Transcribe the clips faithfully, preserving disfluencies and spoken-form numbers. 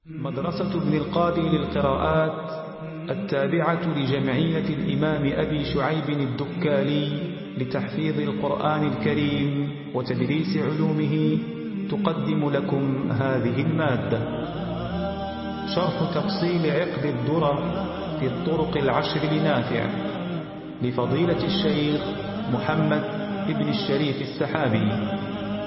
مدرسة ابن القاضي للقراءات التابعة لجمعية الإمام أبي شعيب الدكالي لتحفيظ القرآن الكريم وتدريس علومه تقدم لكم هذه المادة. شرح تفصيل عقد الدرر في الطرق العشر لنافع لفضيلة الشيخ محمد ابن الشريف السحابي.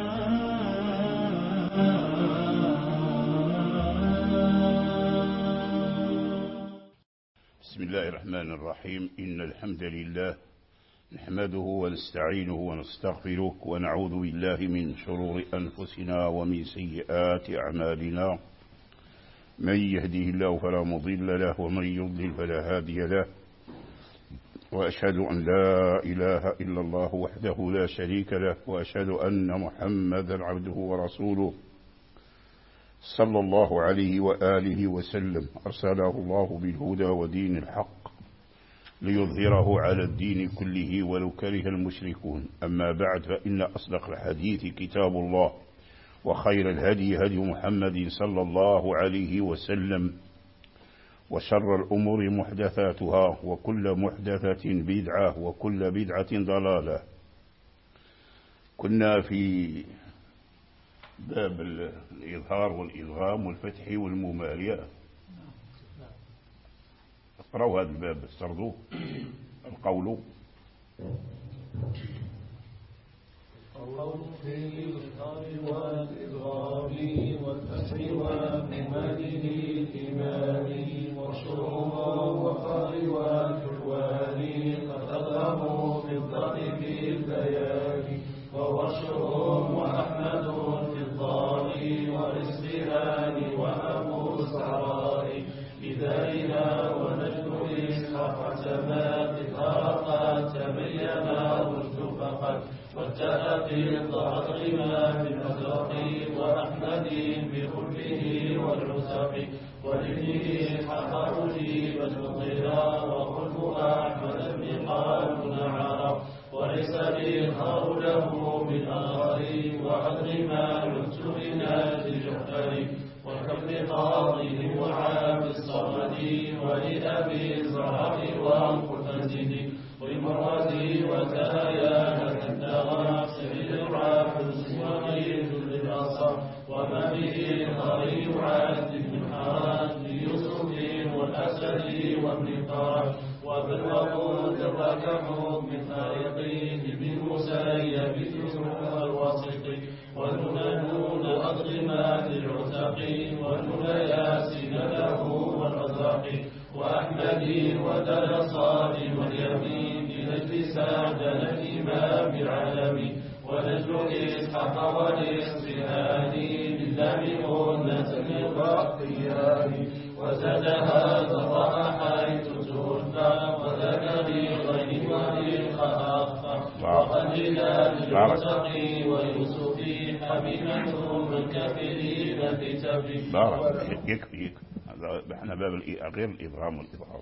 بسم الله الرحمن الرحيم. إن الحمد لله نحمده ونستعينه ونستغفره ونعوذ بالله من شرور أنفسنا ومن سيئات أعمالنا. من يهده الله فلا مضل له ومن يضلل فلا هادي له، وأشهد أن لا إله إلا الله وحده لا شريك له، وأشهد أن محمدا عبده ورسوله صلى الله عليه وآله وسلم. أرسله الله بالهدى ودين الحق ليظهره على الدين كله ولو كره المشركون. أما بعد، فإن أصدق الحديث كتاب الله، وخير الهدي هدي محمد صلى الله عليه وسلم، وشر الأمور محدثاتها، وكل محدثة بدعة، وكل بدعة ضلالة. كنا في باب الإظهار والإدغام والفتح والممالية. اقرأوا هذا الباب استرضوه. القول القول في الإظهار والإدغام والفتح والممالية الإمام والشروط والفار والحلوان قد أظهروا في الضرب في البيان، وهو الشروط وأحمد في الضال والإصبهان وأبو الزهراء بدارنا ونجد إسحاق سما إظهار قد تبين الرشد فقد والتأقي الضغط غما بالمزرق وأحمد بخلفه والعسق ولابنه حق أجيب المضيرا وخلف أحمد بن قال نعرا وليس الإظهار له بالآخر وعدل ما لبت من أجل جحفر وكم قاضي وعاب الصمد ولأبي الزهر والقتزد والمروزي وتايا كالدغى سبيل العافز وغيث للأصر وما به إظهار يعاد بن حرام ليوسف والأسد وابن فرج وبالوقود الركح من خارقين من مسيب ثم الوسط والنون أضغمات العتق والنون ياسين له والرزاق وأحمد ودل صاد واليمين بنجل سعدنا الإمام العالمي ونجل إسحاق والإصفهان بالله قلنا والقيان وزاد هذا الرأى حيث تهدى وذاك بغير وللخاف وقلنا للمتقي ويوسف حبيبة من كافرين في تبي. بارك يكفي يكفي. هذا احنا باب غير الإبهام والإظهار.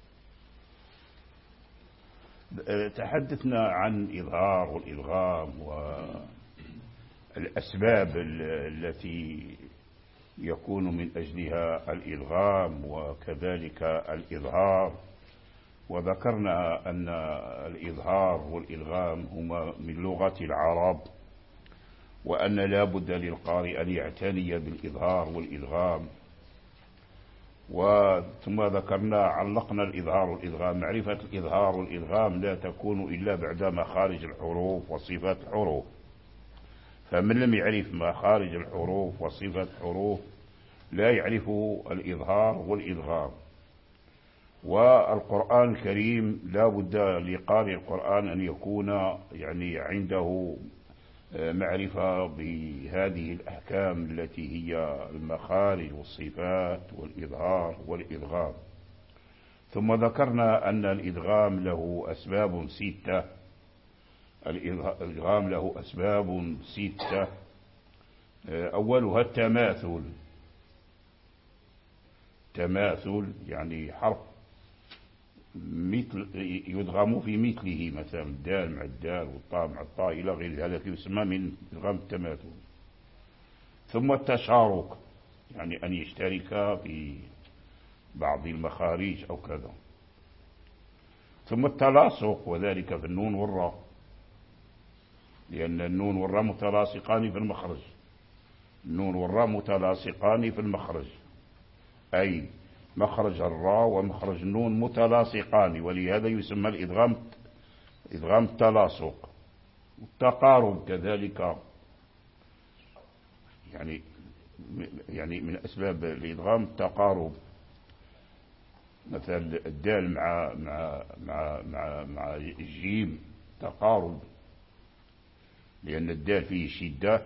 تحدثنا عن الإظهار والإدغام والأسباب التي يكون من أجلها الإدغام وكذلك الإظهار، وذكرنا أن الإظهار والإدغام هما من لغة العرب، وأن لا بد للقارئ أن يعتني بالإظهار والإدغام. وثم ذكرنا علقنا الإظهار والإدغام. معرفة الإظهار والإدغام لا تكون إلا بعد مخارج الحروف وصفات الحروف، فمن لم يعرف مخارج الحروف وصفات الحروف لا يعرف الإظهار والإدغام. والقرآن الكريم لا بد لقارئ القرآن أن يكون يعني عنده معرفة بهذه الأحكام التي هي المخارج والصفات والإظهار والإدغام. ثم ذكرنا أن الإدغام له أسباب ستة. الإدغام له أسباب ستة. أولها التماثل. تماثل يعني حرف مثل يدغم في مثله، مثلا الدال مع الدال والطاء مع الطاء إلى غير هذا يسمى من إدغام التماثل. ثم التشارك. يعني أن يشترك في بعض المخارج أو كذا. ثم التلاصق، وذلك في النون والراء، لأن النون والراء متلاصقان في المخرج. النون والراء متلاصقان في المخرج، أي مخرج الراء ومخرج النون متلاصقان، ولهذا يسمى الإدغام إدغام التلاصق. التقارب كذلك، يعني يعني من أسباب الإدغام التقارب. مثلا الدال مع مع مع مع مع الجيم تقارب، لأن الدال فيه شدة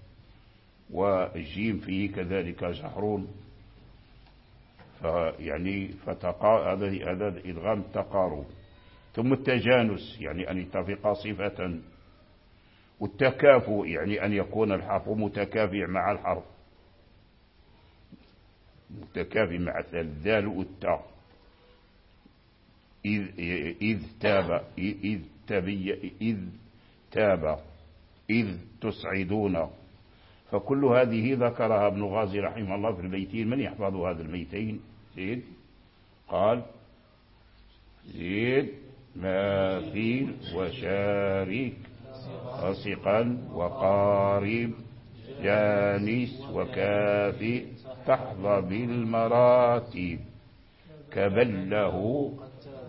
والجيم فيه كذلك جهر، فيعني فتقا هذا هذا إدغام التقارب. ثم التجانس، يعني أن يتفق صفة. والتكافؤ، يعني أن يكون الحرف متكافئ مع الحرف، متكافئ مع الذال والتاء. إذ إذ تاب إذ تبي إذ تاب إذ تسعدون. فكل هذه ذكرها ابن غازي رحمه الله في البيتين. من يحفظ هذا البيتين؟ زيد قال: زيد ماثيل وشارك واثقا وقارب جانس وكافئ تحظى بالمراتب كبله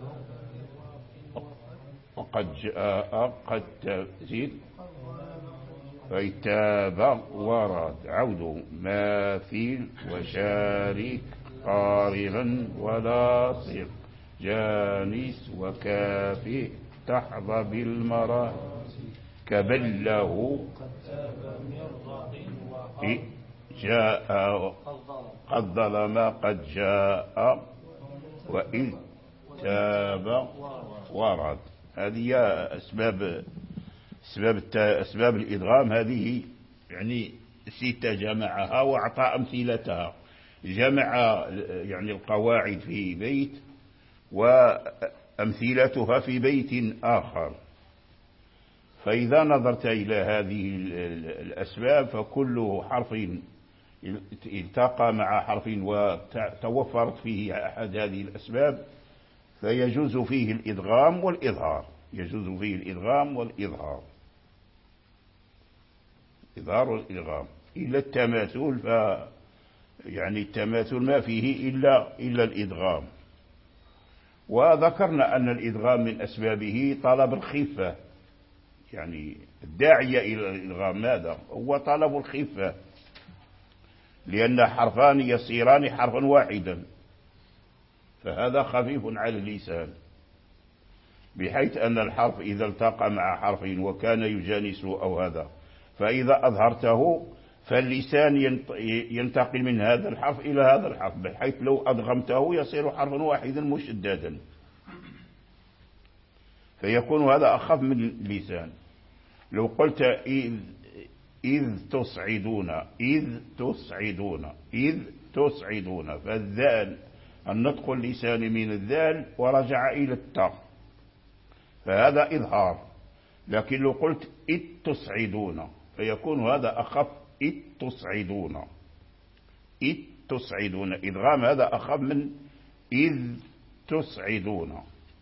وقد جاء قد تزيد فيتاب ورد. عود ماثيل وشارك قاربا ولاصق جانس وكافئ تحظى بالمراتب كبله جاء قد ظلم قد جاء وإذ تاب ورد. هذه أسباب أسباب أسباب الإدغام. هذه يعني ستة جمعها وأعطى أمثلتها. جمع يعني القواعد في بيت وأمثلتها في بيت آخر. فإذا نظرت إلى هذه الأسباب فكل حرف التقى مع حرف وتوفرت فيه أحد هذه الأسباب فيجوز فيه الإدغام والإظهار. يجوز فيه الإدغام والإظهار، إظهار والإدغام. إلا التماثل، ف يعني التماثل ما فيه إلا إلا الإدغام. وذكرنا أن الإدغام من أسبابه طلب الخفة، يعني الداعية إلى الإدغام ماذا؟ هو طلب الخفة، لأن حرفان يصيران حرفا واحدا، فهذا خفيف على اللسان، بحيث أن الحرف إذا التقى مع حرف وكان يجانس أو هذا، فإذا أظهرته فاللسان ينتقل من هذا الحرف إلى هذا الحرف، بحيث لو أدغمته يصير حرفا واحدا مشددا، فيكون هذا أخف من اللسان. لو قلت إذ, إذ تصعدون إذ تصعدون إذ تصعدون، فالذال النطق اللساني من الذال ورجع إلى التاء، فهذا إظهار. لكن لو قلت إذ تصعدون فيكون هذا أخف. إذ تصعدون إذ تصعدون إدغام هذا أخف من إذ تصعدون.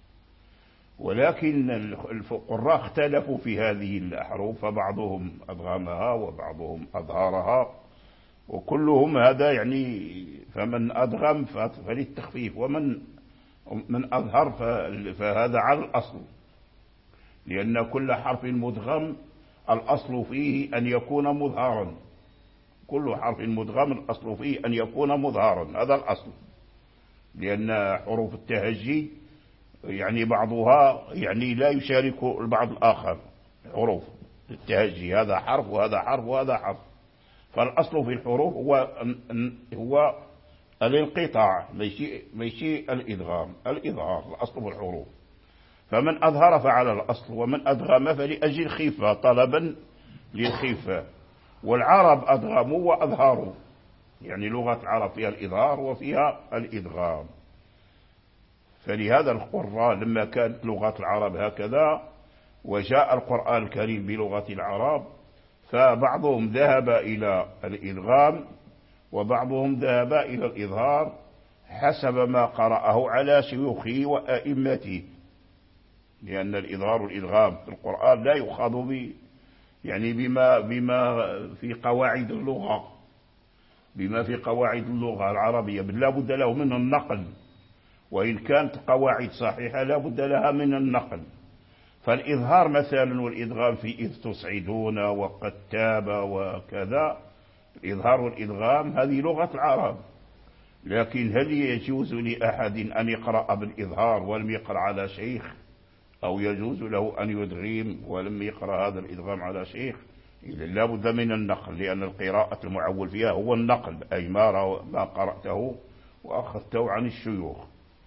ولكن القراء اختلفوا في هذه الأحرف، فبعضهم أدغمها وبعضهم أظهرها، وكلهم هذا يعني فمن أدغم فللتخفيف، ومن من أظهر فهذا على الأصل، لأن كل حرف مدغم الأصل فيه أن يكون مظهرا. كل حرف مدغم الأصل فيه أن يكون مظهرا، هذا الأصل، لأن حروف التهجي يعني بعضها يعني لا يشارك البعض الآخر. حروف التهجي هذا حرف وهذا حرف وهذا حرف، فالأصل في الحروف هو هو الانقطاع، ماشي الإدغام. الإظهار الأصل في الحروف، فمن أظهر فعلى الأصل، ومن أدغم فلأجل الخفة، طلبا للخفة. والعرب أدغموا وأظهروا، يعني لغة العرب فيها الإظهار وفيها الإدغام. فلهذا القراء لما كانت لغة العرب هكذا وجاء القرآن الكريم بلغة العرب، فبعضهم ذهب إلى الإدغام وبعضهم ذهب إلى الإظهار حسب ما قرأه على شيوخه وأئمته، لأن الإظهار والإدغام في القرآن لا يؤخذ ب يعني بما بما في قواعد اللغة بما في قواعد اللغة العربية، بل لا بد له من النقل، وإن كانت قواعد صحيحة لا بد لها من النقل. فالإظهار مثلا والإدغام في إذ تصعدون وقد تاب وكذا، الإظهار والإدغام هذه لغة العرب، لكن هل يجوز لأحد أن يقرأ بالإظهار ولم يقرأ على شيخ، أو يجوز له أن يدغم ولم يقرأ هذا الإدغام على شيخ؟ لا بد من النقل، لأن القراءة المعول فيها هو النقل، أي ما قرأته وأخذته عن الشيوخ.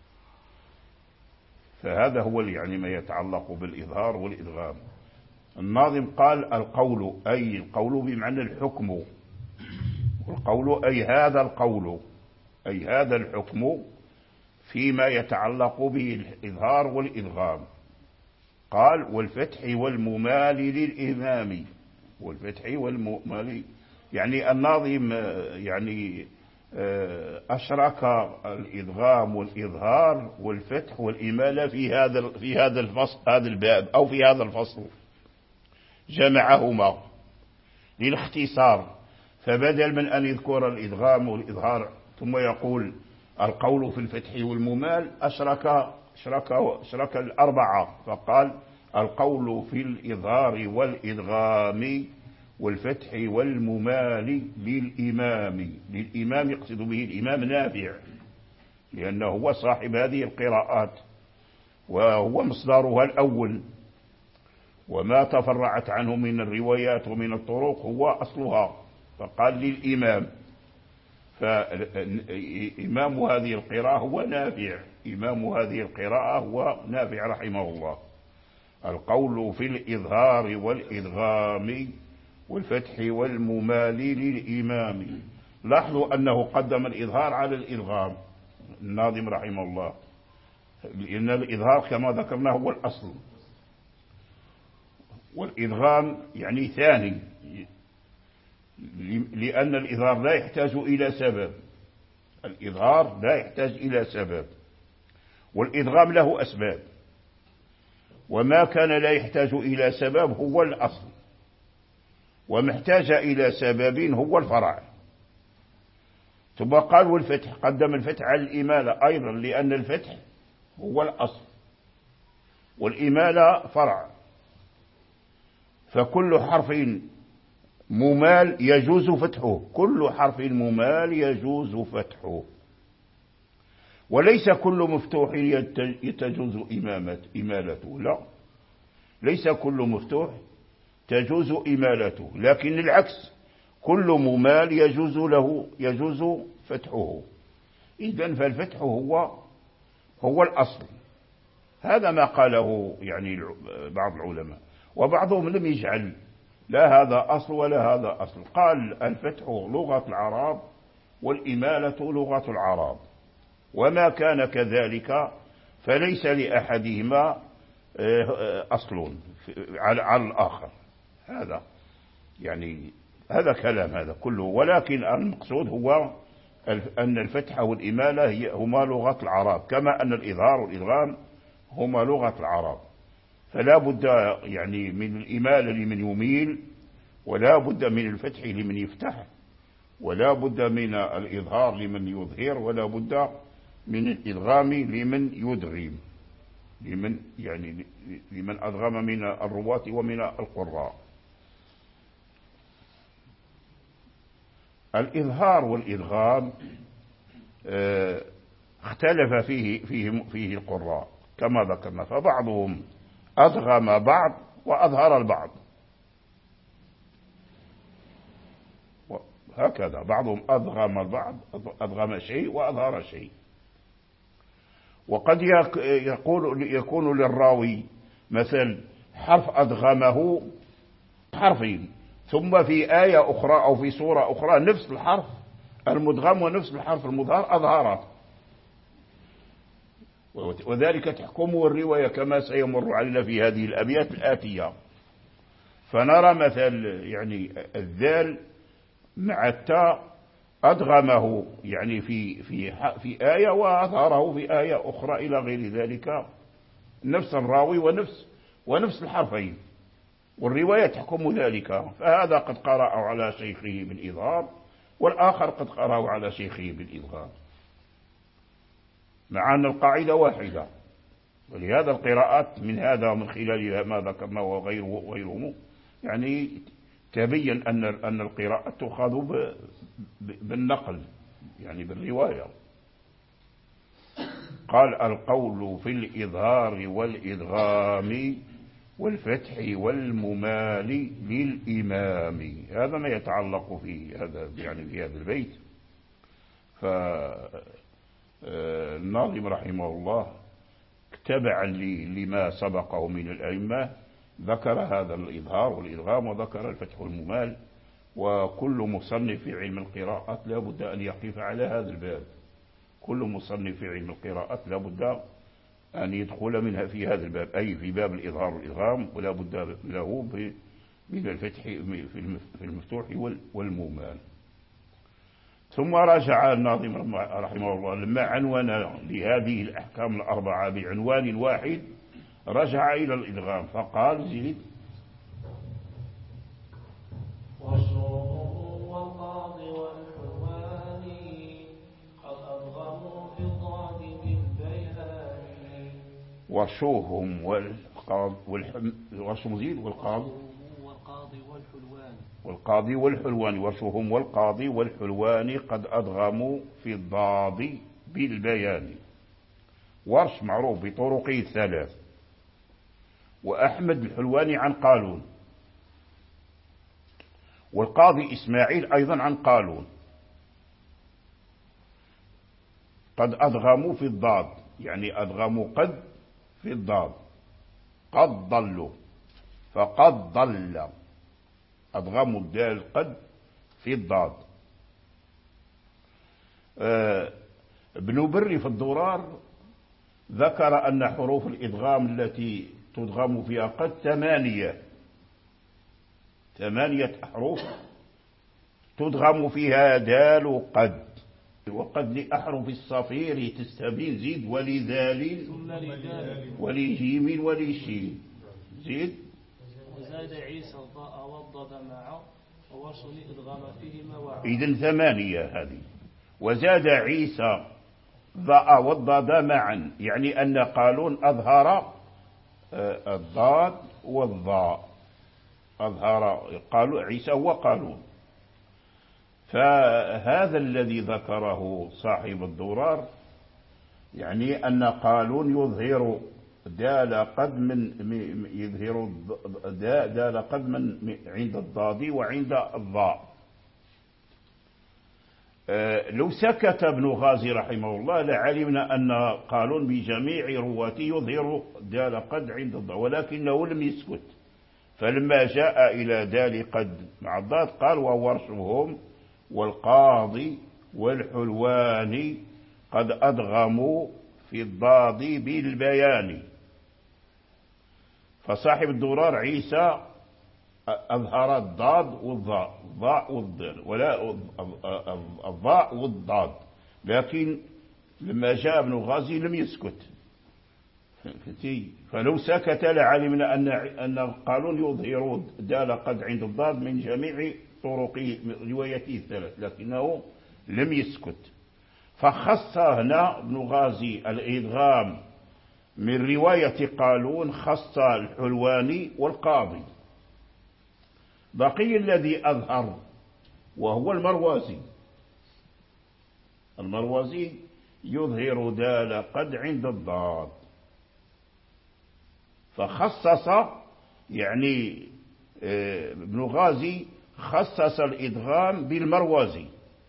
فهذا هو يعني ما يتعلق بالإظهار والإدغام. الناظم قال القول، أي القول بمعنى الحكم، والقول أي هذا القول، أي هذا الحكم فيما يتعلق بالإظهار والإدغام. قال والفتح والممال للإمام، والفتح والممال، يعني الناظم يعني أشرك الإدغام والإظهار والفتح والإمالة في هذا في هذا الفصل، هذا الباب أو في هذا الفصل جمعهما للاختصار. فبدل من أن يذكر الإدغام والإظهار ثم يقول القول في الفتح والممال، أشرك أشرك أشرك الأربعة، فقال القول في الإظهار والإدغام والفتح والممال للإمام. للإمام يقصد به الإمام نافع، لأنه هو صاحب هذه القراءات وهو مصدرها الأول، وما تفرعت عنه من الروايات ومن الطرق هو أصلها، فقال للإمام. فإمام هذه القراءة هو نافع، إمام هذه القراءة هو نافع رحمه الله. القول في الإظهار والإدغام والفتح والممال للإمام. لاحظوا أنه قدم الإظهار على الإدغام الناظم رحمه الله، لأن الإظهار كما ذكرنا هو الأصل، والإدغام يعني ثاني، لأن الإظهار لا يحتاج إلى سبب، الإظهار لا يحتاج إلى سبب، والإدغام له أسباب، وما كان لا يحتاج إلى سبب هو الأصل، ومحتاج إلى سبب هو الفرع. ثم قال والفتح، قدم الفتح على الإمالة أيضا، لأن الفتح هو الأصل والإمالة فرع. فكل حرف ممال يجوز فتحه، كل حرف ممال يجوز فتحه، وليس كل مفتوح يتجوز إمالته، لا، ليس كل مفتوح تجوز إمالته، لكن العكس، كل ممال يجوز له يجوز فتحه. إذن فالفتح هو هو الأصل. هذا ما قاله يعني بعض العلماء، وبعضهم لم يجعل لا هذا أصل ولا هذا أصل، قال الفتح لغة العرب والإمالة لغة العرب، وما كان كذلك فليس لأحدهما أصل على الآخر. هذا يعني هذا كلام هذا كله، ولكن المقصود هو أن الفتح والإمالة هما لغة العرب، كما أن الإظهار والإدغام هما لغة العرب. فلا بد يعني من الإمالة لمن يميل، ولا بد من الفتح لمن يفتح، ولا بد من الإظهار لمن يظهر، ولا بد من الإدغام لمن يدغم، لمن يعني لمن أدغم من الرواة ومن القراء. الإظهار والإدغام اه اختلف فيه فيه فيه القراء كما ذكرنا، فبعضهم أدغم بعض وأظهر البعض، هكذا بعضهم أدغم البعض، أدغم شيء وأظهر شيء. وقد يقول يكون للراوي مثل حرف أدغمه حرفين، ثم في آية أخرى أو في سورة أخرى نفس الحرف المدغم ونفس الحرف المظهر أظهره، وذلك تحكمه الرواية كما سيمر علينا في هذه الأبيات الآتية. فنرى مثل يعني الذال مع التاء أدغمه يعني في في في آية وأظهره في آية أخرى إلى غير ذلك، نفس الراوي ونفس ونفس الحرفين، والرواية تحكم ذلك. فهذا قد قرأ على شيخه بالإظهار، والآخر قد قرأ على شيخه بالإظهار، مع أن القاعدة واحدة. ولهذا القراءات من هذا ومن خلال ما ذكرنا وغيره وغيره يعني تبين أن أن القراءة تؤخذ بالنقل يعني بالرواية. قال: القول في الإظهار والإدغام والفتح والممال للإمام. هذا ما يتعلق في هذا يعني في هذا البيت. فالناظم رحمه الله تبعا لما سبقه من الأئمة ذكر هذا الإظهار والإدغام وذكر الفتح والممال. وكل مصنف في علم القراءات لا بد أن يقف على هذا الباب. كل مصنف في علم القراءات لا بد أن يدخل منها في هذا الباب، أي في باب الإظهار والإدغام، ولا بد له من الفتح في المفتوح والممال. ثم رجع الناظم رحمه الله لما عنون لهذه الأحكام الأربعة بعنوان واحد، رجع إلى الإدغام فقال: زيد: والشوم والقاضي والحلوان قد أدغموا في الضاد بالبيان. وشوهم والقاضي والحلوان والقاضي والحلوان والقاضي والحلوان وشوهم والقاضي والحلوان قد أدغموا في الضاد بالبيان. ورش معروف بطرقه الثلاث، وأحمد الحلواني عن قالون، والقاضي إسماعيل أيضا عن قالون. قد أدغموا في الضاد يعني أدغموا قد في الضاد، قد ضلوا فقد ضل، أدغموا الدال قد في الضاد. آه ابن بري في الدرار ذكر أن حروف الإدغام التي تدغم فيها قد ثمانية ثمانية أحرف تدغم فيها دال قد، وقد لأحرف الصفير تستبين زيد ولذال ولجيم ولشين زيد. وزاد عيسى الضاء والضاد معا ووصل إدغام فيهما وعا. إذن ثمانية هذه. وزاد عيسى ضاء والضاد معا، يعني أن قالون أظهر الضاد والضاء، أظهر قالوا عيسى وقالون. فهذا الذي ذكره صاحب الدرار يعني أن قالون يظهر دال قد من يظهر دال قد من عند الضاد وعند الضاء. لو سكت ابن غازي رحمه الله لعلمنا أن قالون بجميع رواته يظهر دال قد عند الضاء، ولكنه لم يسكت. فلما جاء إلى دال قد مع الضاد قال: وورشهم والقاضي والحلوان قد أدغموا في الضاد بالبيان. فصاحب الدرار عيسى أظهر الضاد والضاء، الضاء والضاد ولا الضاء والضاد، لكن لما جاء ابن غازي لم يسكت. فلو سكت لعلمنا أن أن قالون يظهر دال قد عند الضاد من جميع طرق روايته الثلاث، لكنه لم يسكت. فخص هنا ابن غازي الإدغام من رواية قالون، خص الحلواني والقاضي. بقي الذي أظهر وهو المروزي. المروزي يظهر دال قد عند الضاد، فخصص يعني ابن غازي خصص الإدغام بالمروزي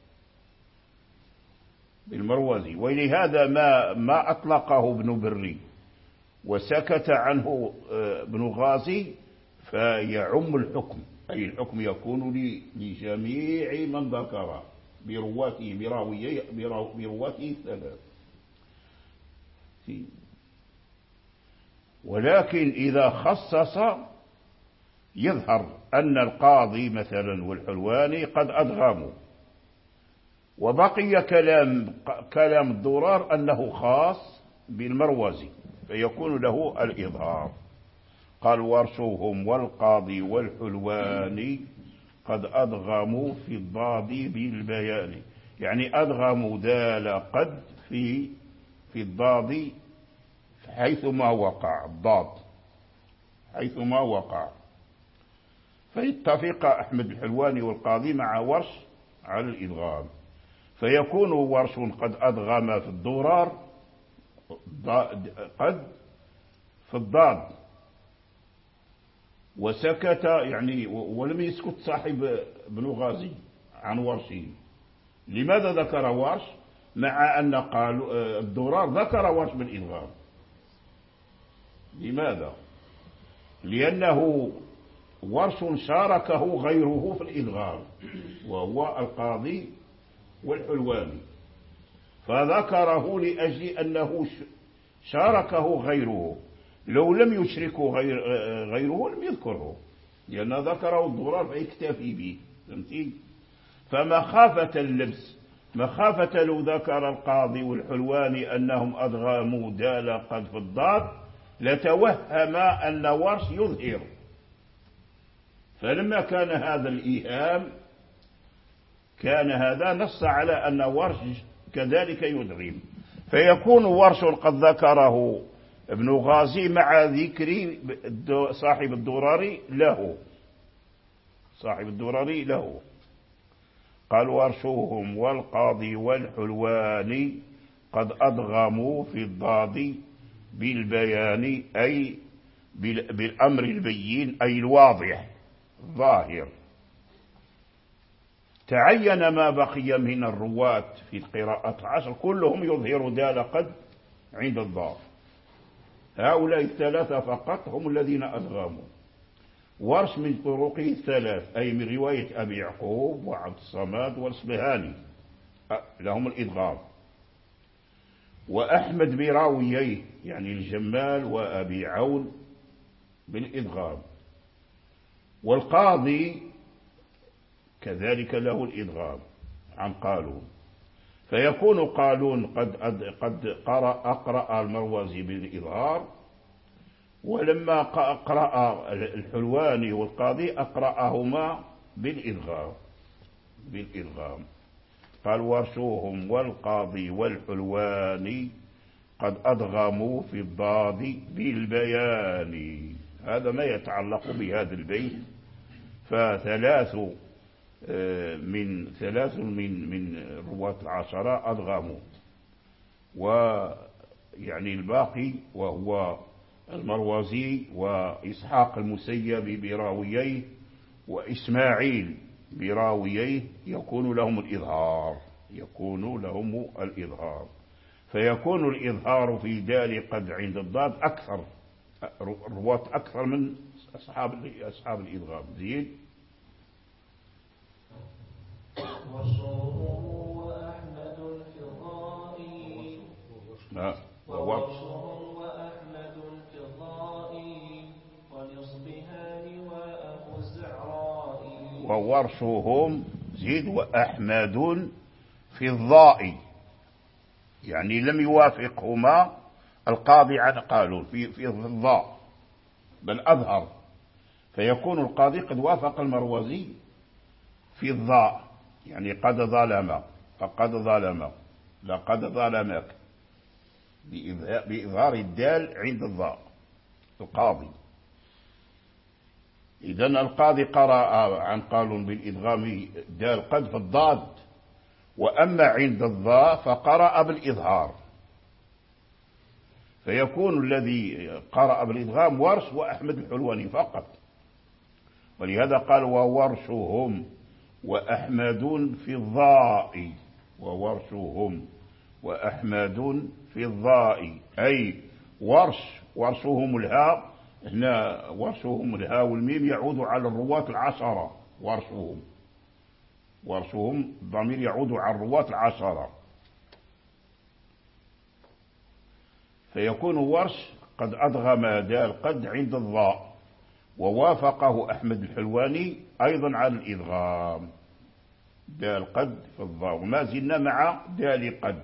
بالمروزي ولهذا ما ما أطلقه ابن بري وسكت عنه ابن غازي فيعم الحكم، أي الحكم يكون لجميع من ذكر برواته برواته الثلاث. ولكن إذا خصص يظهر أن القاضي مثلا والحلواني قد أدغموا، وبقي كلام كلام الضرار أنه خاص بالمروزي فيكون له الإظهار. قال ورشهم والقاضي والحلواني قد أدغموا في الضاد بالبيان، يعني أدغموا دال قد في في الضاد حيثما وقع الضاد حيثما وقع. فيتفق أحمد الحلواني والقاضي مع ورش على الإدغام، فيكون ورش قد أدغم في الضرار قد في الضاد وسكت، يعني ولم يسكت صاحب ابن غازي عن ورشه. لماذا ذكر ورش مع أن قالوا الضرار ذكر ورش بالإدغام؟ لماذا؟ لأنه ورش شاركه غيره في الإدغام وهو القاضي والحلواني، فذكره لأجل أنه شاركه غيره. لو لم يشركه غير غيره لم يذكره، لأن ذكره الضرار فيكتفي به. فهمتي؟ فمخافة اللبس، مخافة لو ذكر القاضي والحلواني أنهم أدغموا دال قد في الضاد لتوهم أن ورش يظهر، فلما كان هذا الإيهام كان هذا نص على أن ورش كذلك يدغم، فيكون ورش قد ذكره ابن غازي مع ذكر صاحب الدراري له صاحب الدراري له. قال ورشهم والقاضي والحلواني قد أدغموا في الضاد بالبيان، أي بالأمر البين أي الواضح ظاهر. تعين ما بقي من الرواة في القراءة عشر كلهم يظهر دال قد عند الضاد، هؤلاء الثلاثة فقط هم الذين أدغموا. ورش من طرقه الثلاث، أي من رواية أبي يعقوب وعبد الصمد والأصبهاني لهم الإدغام، وأحمد براوييه يعني الجمال وأبي عون بالإدغام، والقاضي كذلك له الإدغام عن قالون. فيكون قالون قد قد قرأ أقرأ المروزي بالإظهار، ولما قرأ الحلواني والقاضي أقرأهما بالإدغام بالإدغام. قال ورشوهم والقاضي والحلواني قد أدغموا في الضاد بالبيان. هذا ما يتعلق بهذا البيت. فثلاث من ثلاث من من رواة العشرة أدغموا، ويعني الباقي وهو المروزي وإسحاق المسيب براوييه وإسماعيل براوييه يكون لهم الإظهار يكون لهم الإظهار فيكون الإظهار في دال قد عند الضاد أكثر رواة أكثر من أصحاب أصحاب الإدغام. زين. وصوره وأحمد في الضائي وورشهم وأحمد في الضائي والإصبهان وأبو الزعراء. وورشهم زيد وأحمد في الضائي، يعني لم يوافقهما القاضي عن قالون في في الضاء بل أظهر، فيكون القاضي قد وافق المروزي في الضاء، يعني قد ظلم فقد ظلم لقد ظلمك بإظهار الدال عند الضاء القاضي. إذن القاضي قرأ عن قالون بالإدغام دال قد في الضاد، وأما عند الضاء فقرأ بالإظهار، فيكون الذي قرأ بالإدغام ورش وأحمد الحلواني فقط. ولهذا قال وورشهم وأحمد في الضاء وورشهم وأحمد في الضاء، أي ورش ورشهم الهاء هنا ورشهم الهاء والميم يعود على الرواة العشرة. ورشهم ورشهم الضمير يعود على الرواة العشرة، فيكون ورش قد أدغم دال قد عند دال قد في الضاء، وما زلنا مع دال قد.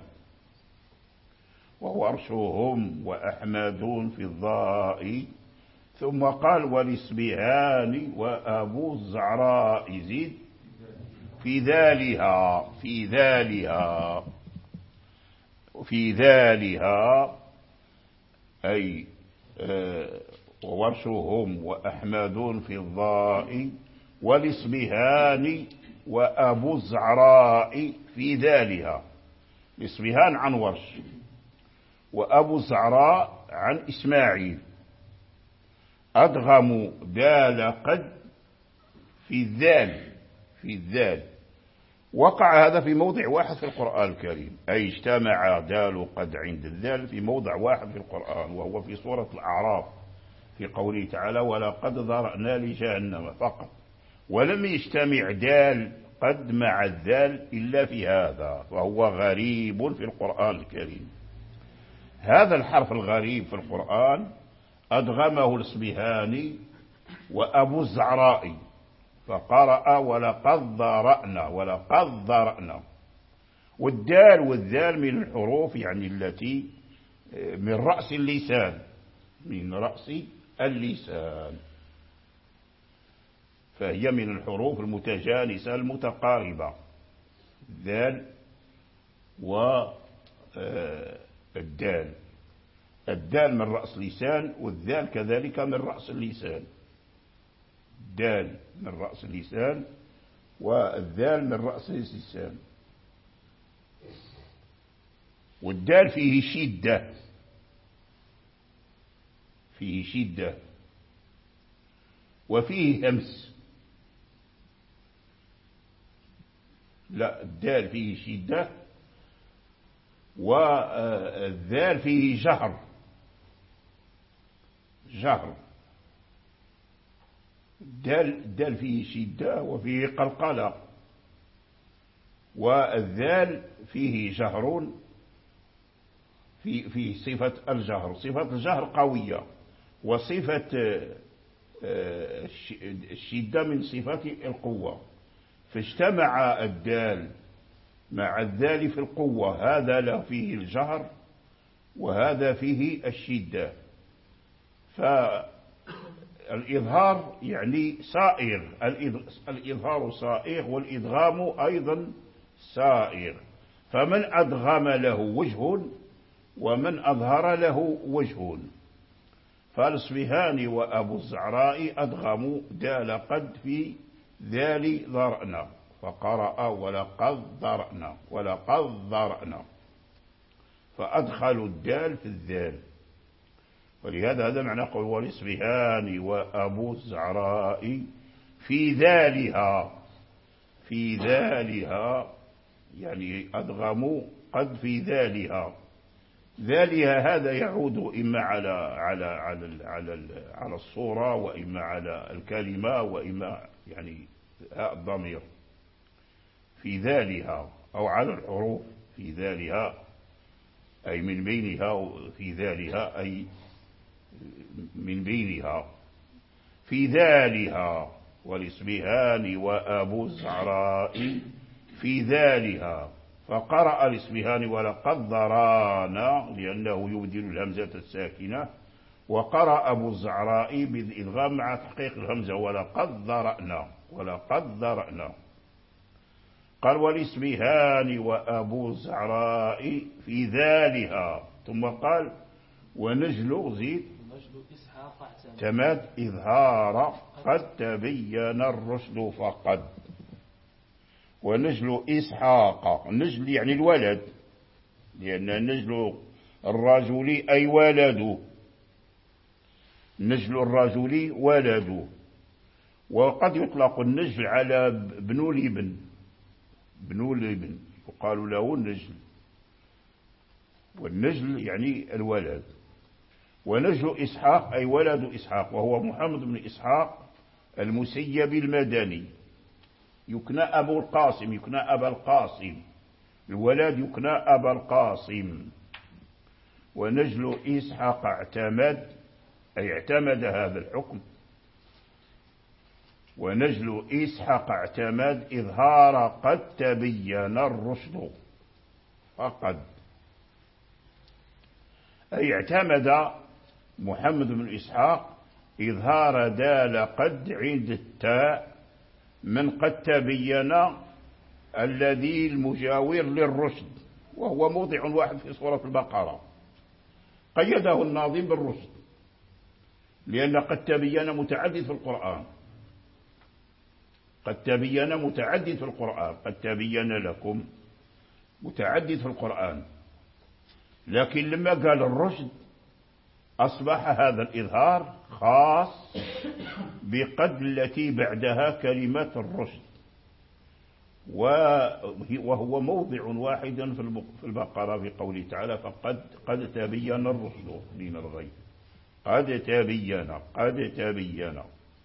وورشهم وأحمد في الضاء، ثم قال والإصبهان وأبو الزعراء زيد في ذالها في ذالها في ذالها أي آه وورشهم وأحمد في الضاء والإصبهان وأبو الزعراء في ذالها. الإصبهان عن ورش، وأبو الزعراء عن إسماعيل. أدغموا دال قد في الذال في الذال. وقع هذا في موضع واحد في القرآن الكريم، أي اجتمع دال قد عند الذال في موضع واحد في القرآن، وهو في سورة الأعراف في قوله تعالى ولقد ذرأنا لجهنم فقط. ولم يجتمع دال قد مع الذال إلا في هذا، وهو غريب في القرآن الكريم. هذا الحرف الغريب في القرآن أدغمه الإصبهاني وأبو الزعراء، فقرأ ولقد ذرأنا ولقد ذرأنا. والدال والذال من الحروف يعني التي من رأس اللسان من رأس اللسان، فهي من الحروف المتجانسة المتقاربة، الذال والدال. الدال من رأس اللسان، والذال كذلك من رأس اللسان. الدال من رأس اللسان والذال من رأس اللسان. والدال فيه شدة فيه شدة وفيه همس. لا، الدال فيه شدة والذال فيه جهر جهر. الدال الدال فيه شدة وفيه قلقلة، والذال فيه جهر في في صفة الجهر. صفة الجهر قوية، وصفة الشدة من صفة القوة، فاجتمع الدال مع الذال في القوة. هذا له فيه الجهر وهذا فيه الشدة. فالإظهار يعني سائغ، الإظهار سائغ والإدغام أيضا سائغ. فمن أدغم له وجه ومن أظهر له وجه. فالإصبهاني وأبو الزعراء أدغموا دال قد في ذال ذرأنا، فقرأ ولقد ذرأنا ولقد ذرأنا، فأدخلوا الدال في الذال. ولهذا هذا معنى قول والإصبهاني وأبو الزعراء في ذالها في ذالها، يعني أدغموا قد في ذالها. ذالها هذا يعود إما على على على على على الصورة، وإما على الكلمة، وإما يعني الضمير في ذالها، أو على الحروف في ذالها أي من بينها، في ذالها أي من بينها. في ذالها والإصبهاني وأبو الزعراء في ذالها. فقرأ الإصبهاني ولقد ذرانا لأنه يبدل الهمزة الساكنة، وقرأ أبو الزعراء بالإدغام مع تحقيق الهمزة ولقد ذرأنا ولقد ذرأنا. قال والإصبهاني وأبو الزعراء في ذالها، ثم قال ونجل زيد تماد إظهار قد تبين الرشد فقد. ونجل إسحاق، نجل يعني الولد، لأن نجل الرجل أي ولده، نجل الرجل ولده. وقد يطلق النجل على بنو الابن، بنو الابن يقال له النجل، والنجل يعني الولد. ونجل إسحاق أي ولد إسحاق، وهو محمد بن إسحاق المسيب المدني، يكنى أبو القاسم، يكنى أبا القاسم، الولد يكنى أبا القاسم. ونجل إسحاق اعتمد أي اعتمد هذا الحكم ونجل إسحاق اعتمد إظهار قد تبين الرشد فقد، أي اعتمد محمد بن إسحاق إظهار دال قد عند التاء من قد تبين الذي المجاور للرشد، وهو موضع واحد في سورة البقرة قيده الناظم بالرشد، لأن قد تبين متعدد في القرآن، قد تبين متعدد في القرآن، قد تبين لكم متعدد في القرآن، لكن لما قال الرشد أصبح هذا الإظهار خاص بقد التي بعدها كلمة الرشد، وهو موضع واحد في البقرة في قوله تعالى فقد قد تبين الرشد من الغي، قد تبين قد تبين،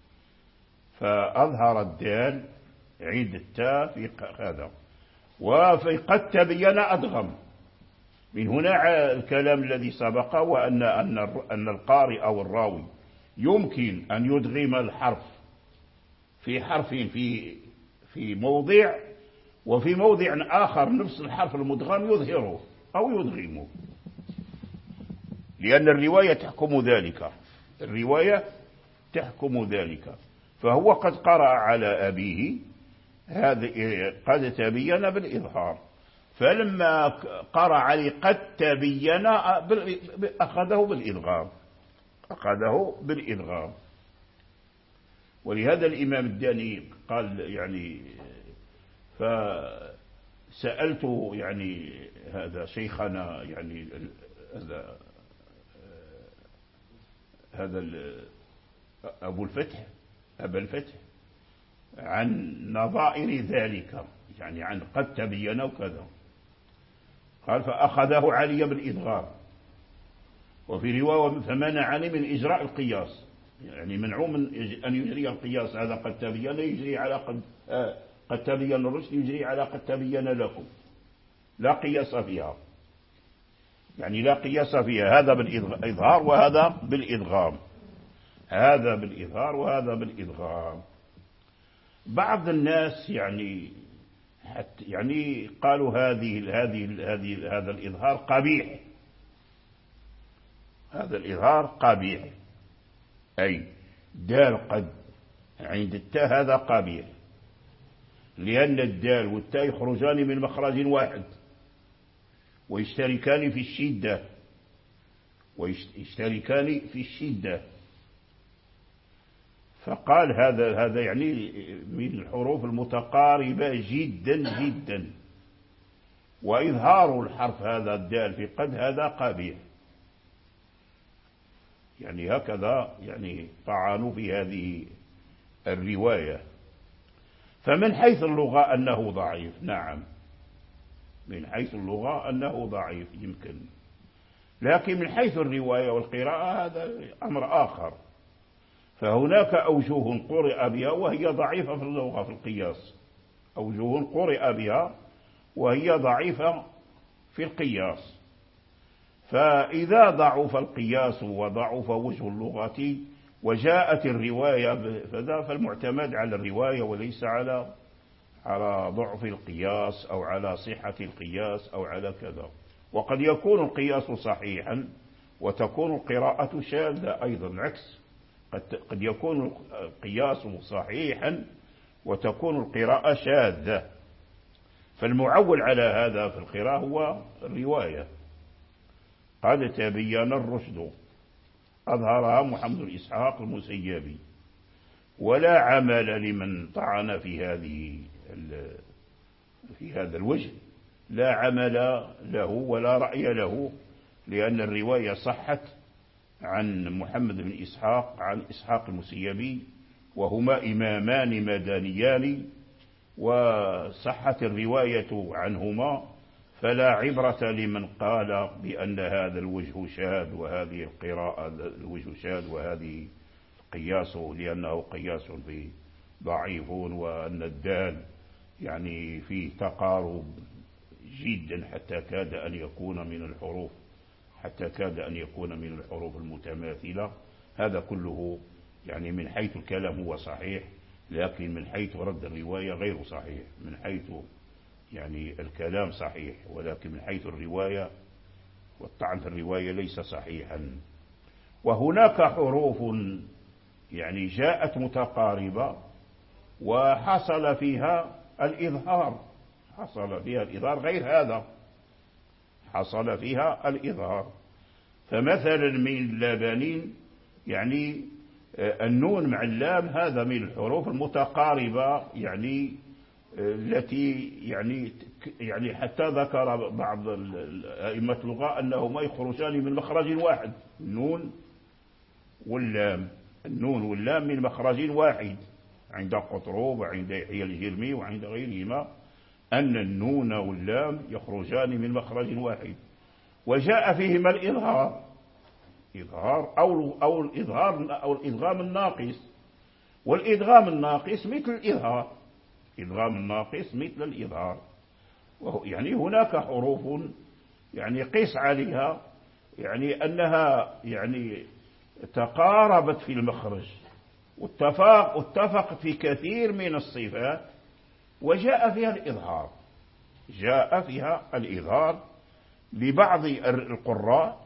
فأظهر الدال عند التاء في هذا، وفي قد تبين أدغم. من هنا الكلام الذي سبق، وأن أن أن القارئ أو الراوي يمكن أن يدغم الحرف في حرف في في موضع، وفي موضع آخر نفس الحرف المدغم يظهره أو يدغمه، لأن الرواية تحكم ذلك، الرواية تحكم ذلك. فهو قد قرأ على أبيه هذا قد تبين بالإظهار، فلما قرأ عليه قد تبين أخذه بالإدغام، أخذه بالإدغام. ولهذا الإمام الداني قال يعني فسألت يعني هذا شيخنا يعني هذا هذا أبو الفتح أبا الفتح عن نظائر ذلك، يعني عن قد تبين وكذا، قال فأخذه علي بالإدغام، وفي رواية فمنعني من إجراء القياس، يعني منعه من أن يجري القياس، هذا قد تبين يجري على قد آه قد تبين الرشد يجري على قد تبين لكم، لا قياس فيها، يعني لا قياس فيها، هذا بالإظهار وهذا بالإدغام، هذا بالإظهار وهذا بالإدغام. بعض الناس يعني حتى يعني قالوا هذه هذه هذه هذا الإظهار قبيح، هذا الإظهار قبيح، أي دال قد عند التاء هذا قبيح، لأن الدال والتاء يخرجان من مخرج واحد ويشتركان في الشدة، ويشتركان في الشدة، فقال هذا هذا يعني من الحروف المتقاربة جدا جدا، وإظهار الحرف هذا الدال في قد هذا قبيح، يعني هكذا يعني طعنوا في هذه الرواية. فمن حيث اللغة أنه ضعيف، نعم من حيث اللغة أنه ضعيف يمكن، لكن من حيث الرواية والقراءة هذا أمر آخر. فهناك أوجه قرئ بها وهي ضعيفة في اللغة في القياس، أوجه قرئ بها وهي ضعيفة في القياس، فإذا ضعف القياس وضعف وجه اللغة وجاءت الرواية فذا فالمعتمد على الرواية وليس على على ضعف القياس أو على صحة القياس أو على كذا. وقد يكون القياس صحيحا وتكون القراءة شاذة أيضا، العكس، قد قد يكون القياس صحيحا وتكون القراءة شاذة، فالمعول على هذا في القراءة هو الرواية. قد تبين الرشد أظهرها محمد بن إسحاق المسيبي، ولا عمل لمن طعن في هذه في هذا الوجه، لا عمل له ولا رأي له، لأن الرواية صحت عن محمد بن إسحاق عن إسحاق المسيبي، وهما إمامان مدنيان، وصحت الرواية عنهما، فلا عبرة لمن قال بأن هذا الوجه شاذ وهذه القراءة الوجه شاذ وهذه قياس، لأنه قياس فيه ضعيف، وأن الدال يعني فيه تقارب جدا حتى كاد أن يكون من الحروف حتى كاد أن يكون من الحروف المتماثلة. هذا كله يعني من حيث الكلام هو صحيح، لكن من حيث رد الرواية غير صحيح، من حيث يعني الكلام صحيح، ولكن من حيث الرواية والطعن في الرواية ليس صحيحا. وهناك حروف يعني جاءت متقاربة وحصل فيها الإظهار، حصل فيها الإظهار غير هذا، حصل فيها الإظهار. فمثلا من لبنين يعني النون مع اللام هذا من الحروف المتقاربة يعني التي يعني يعني حتى ذكر بعض أئمة اللغة أنهما يخرجان من مخرج واحد، النون واللام، النون واللام من مخرج واحد عند قطروب وعند يحيى الجرمي وعند غيرهما، أن النون واللام يخرجان من مخرج واحد، وجاء فيهما الإظهار، إظهار أو أو الإظهار أو الإدغام الناقص، والإدغام الناقص مثل الإظهار، إدغام الناقص مثل الإظهار. يعني هناك حروف يعني قيس عليها يعني أنها يعني تقاربت في المخرج واتفق واتفقت في كثير من الصفات، وجاء فيها الإظهار، جاء فيها الإظهار لبعض القراء،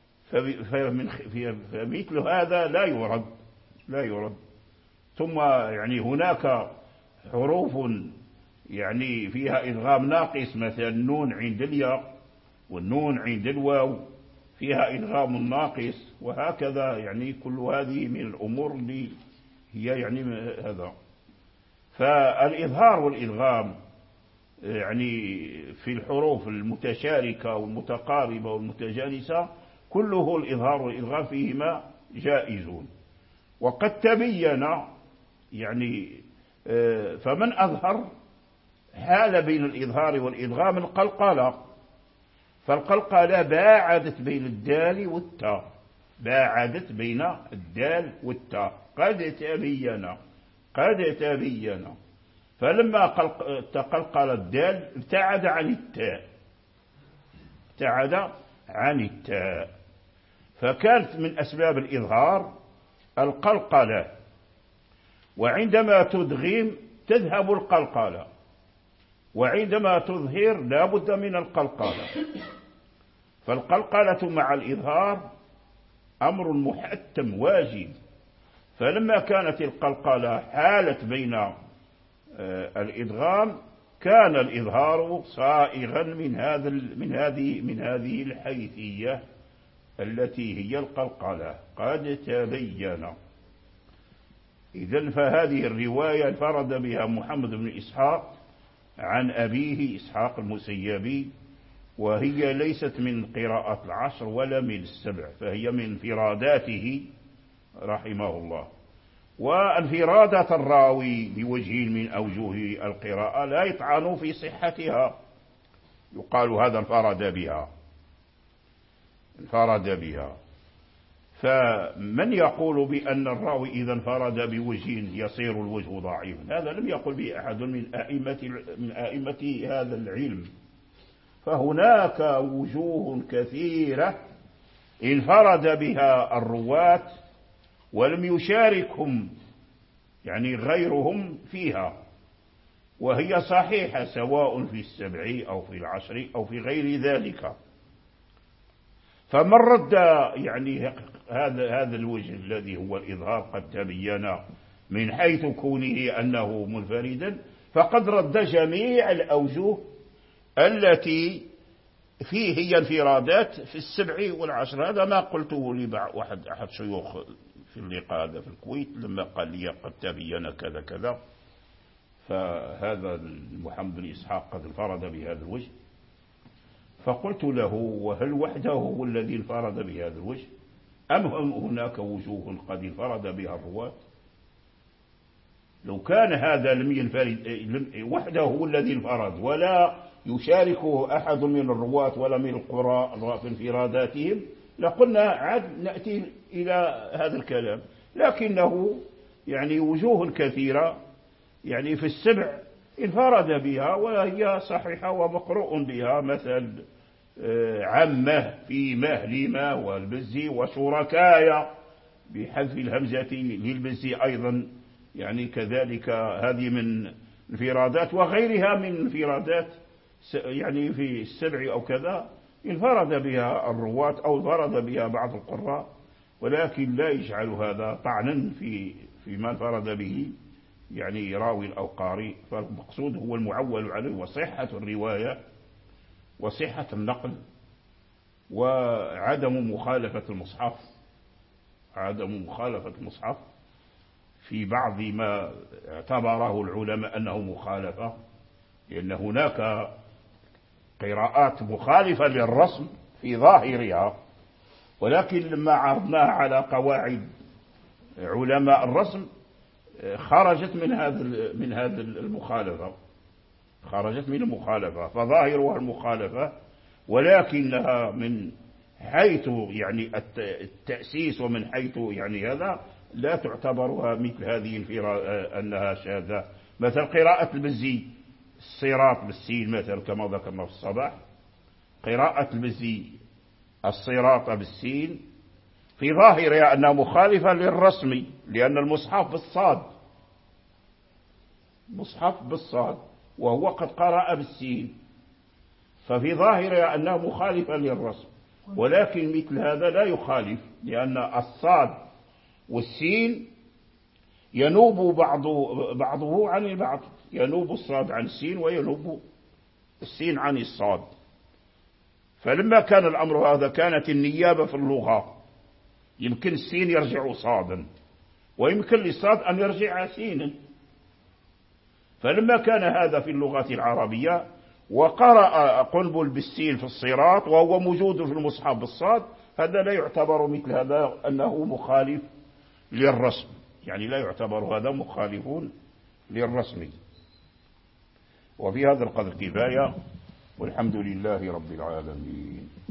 فمثل هذا لا يرد، لا يرد. ثم يعني هناك حروف يعني فيها إدغام ناقص، مثلا النون عند الياء والنون عند الواو فيها إدغام ناقص، وهكذا يعني كل هذه من الأمور اللي هي يعني هذا. فالإظهار والإدغام يعني في الحروف المتشاركة والمتقاربة والمتجانسة كله الإظهار والإدغام فيهما جائزون. وقد تبين يعني فمن أظهر حال بين الإظهار والإدغام القلقلة، فالقلقلة باعدت بين الدال والتاء، باعدت بين الدال والتاء، قد تبين قد تبين فلما تقلقل الدال ابتعد عن التاء، ابتعد عن التاء، فكانت من أسباب الإظهار القلقلة، وعندما تدغم تذهب القلقلة، وعندما تظهر لا بد من القلقلة. فالقلقلة مع الإظهار أمر محتم واجب، فلما كانت القلقلة حالت بين الإدغام كان الإظهار صائغا من هذا من هذه من هذه الحيثية التي هي القلقلة، قد تبين. إذن فهذه الرواية انفرد بها محمد بن إسحاق عن أبيه إسحاق المسيبي، وهي ليست من قراءة العشر ولا من السبع، فهي من انفراداته رحمه الله. وانفرادات الراوي بوجه من أوجه القراءة لا يطعن في صحتها، يقال هذا انفرد بها، انفرد بها. فمن يقول بأن الراوي إذا انفرد بوجه يصير الوجه ضعيفا، هذا لم يقل به أحد من أئمة من أئمة هذا العلم. فهناك وجوه كثيرة انفرد بها الرواة ولم يشاركهم يعني غيرهم فيها، وهي صحيحة سواء في السبع أو في العشر أو في غير ذلك. فمن رد يعني هذا هذا الوجه الذي هو الإظهار قد تبين من حيث كونه أنه منفردا، فقد رد جميع الأوجه التي فيه هي انفرادات في السبع والعشر. هذا ما قلته لبعض واحد أحد شيوخ في اللقاء هذا في الكويت لما قال لي قد تبين كذا كذا، فهذا محمد بن إسحاق قد انفرد بهذا الوجه. فقلت له وهل وحده هو الذي انفرد بهذا الوجه أم هناك وجوه قد انفرد بها الرواة؟ لو كان هذا لم ينفرد وحده هو الذي انفرد ولا يشاركه أحد من الرواة ولا من القراء في انفراداتهم لقلنا عاد نأتي إلى هذا الكلام، لكنه يعني وجوه كثيرة يعني في السبع انفرد بها وهي صحيحة ومقروء بها، مثل عمه في مهلمة والبزي وشركايا بحذف الهمزة للبزي أيضا يعني كذلك هذه من انفرادات وغيرها من انفرادات يعني في السبع أو كذا انفرد بها الرواة أو انفرد بها بعض القراء، ولكن لا يجعل هذا طعنا في فيما انفرد به يعني راوي أو قارئ. فالمقصود هو المعول عليه وصحة الرواية وصحة النقل وعدم مخالفة المصحف، عدم مخالفة المصحف في بعض ما اعتبره العلماء أنه مخالفة، لأن هناك قراءات مخالفة للرسم في ظاهرها، ولكن لما عرضناها على قواعد علماء الرسم خرجت من هذا من هذا المخالفة، خرجت من المخالفة، فظاهرها المخالفة، ولكنها من حيث يعني التأسيس ومن حيث يعني هذا لا تعتبرها مثل هذه أنها شاذة. مثل قراءة المزي الصراط بالسين مثل كما ذكرنا في الصباح، قراءة المزي الصراط بالسين في ظاهرها أنها مخالفة للرسم، لأن المصحف بالصاد، مصحف بالصاد وهو قد قرأ بالسين، ففي ظاهرها أنها مخالفة للرسم، ولكن مثل هذا لا يخالف، لأن الصاد والسين ينوب بعضه, بعضه عن البعض، ينوب الصاد عن السين وينوب السين عن الصاد. فلما كان الأمر هذا كانت النيابة في اللغة، يمكن السين يرجع صادا ويمكن للصاد أن يرجع سينا. فلما كان هذا في اللغة العربية وقرأ قنبل بالسين في الصراط وهو موجود في المصحف بالصاد، هذا لا يعتبر مثل هذا أنه مخالف للرسم، يعني لا يعتبر هذا مخالفون للرسم. وفي هذا القدر كفاية، والحمد لله رب العالمين.